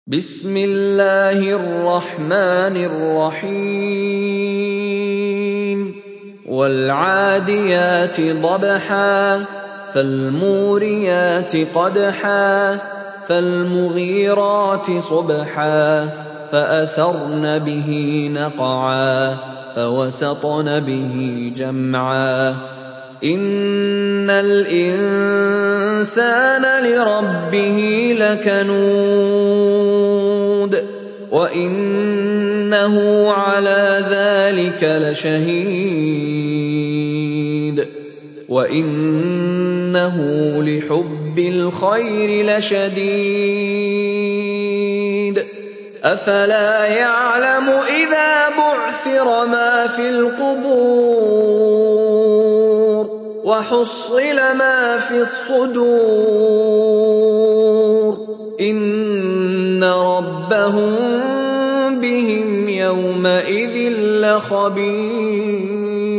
بسم الله الرحمن الرحيم والعاديات ضبحا فالموريات قدحا فالمغيرات صبحا فأثرن به نقعا فوسطن به جمعا إن الإنسان لربه لكنود وإنه على ذلك لشهيد وإنه لحب الخير لشديد أفلا يعلم إذا بعثر ما في القبور وحصل ما في الصدور إن ربهم بهم يومئذ لخبير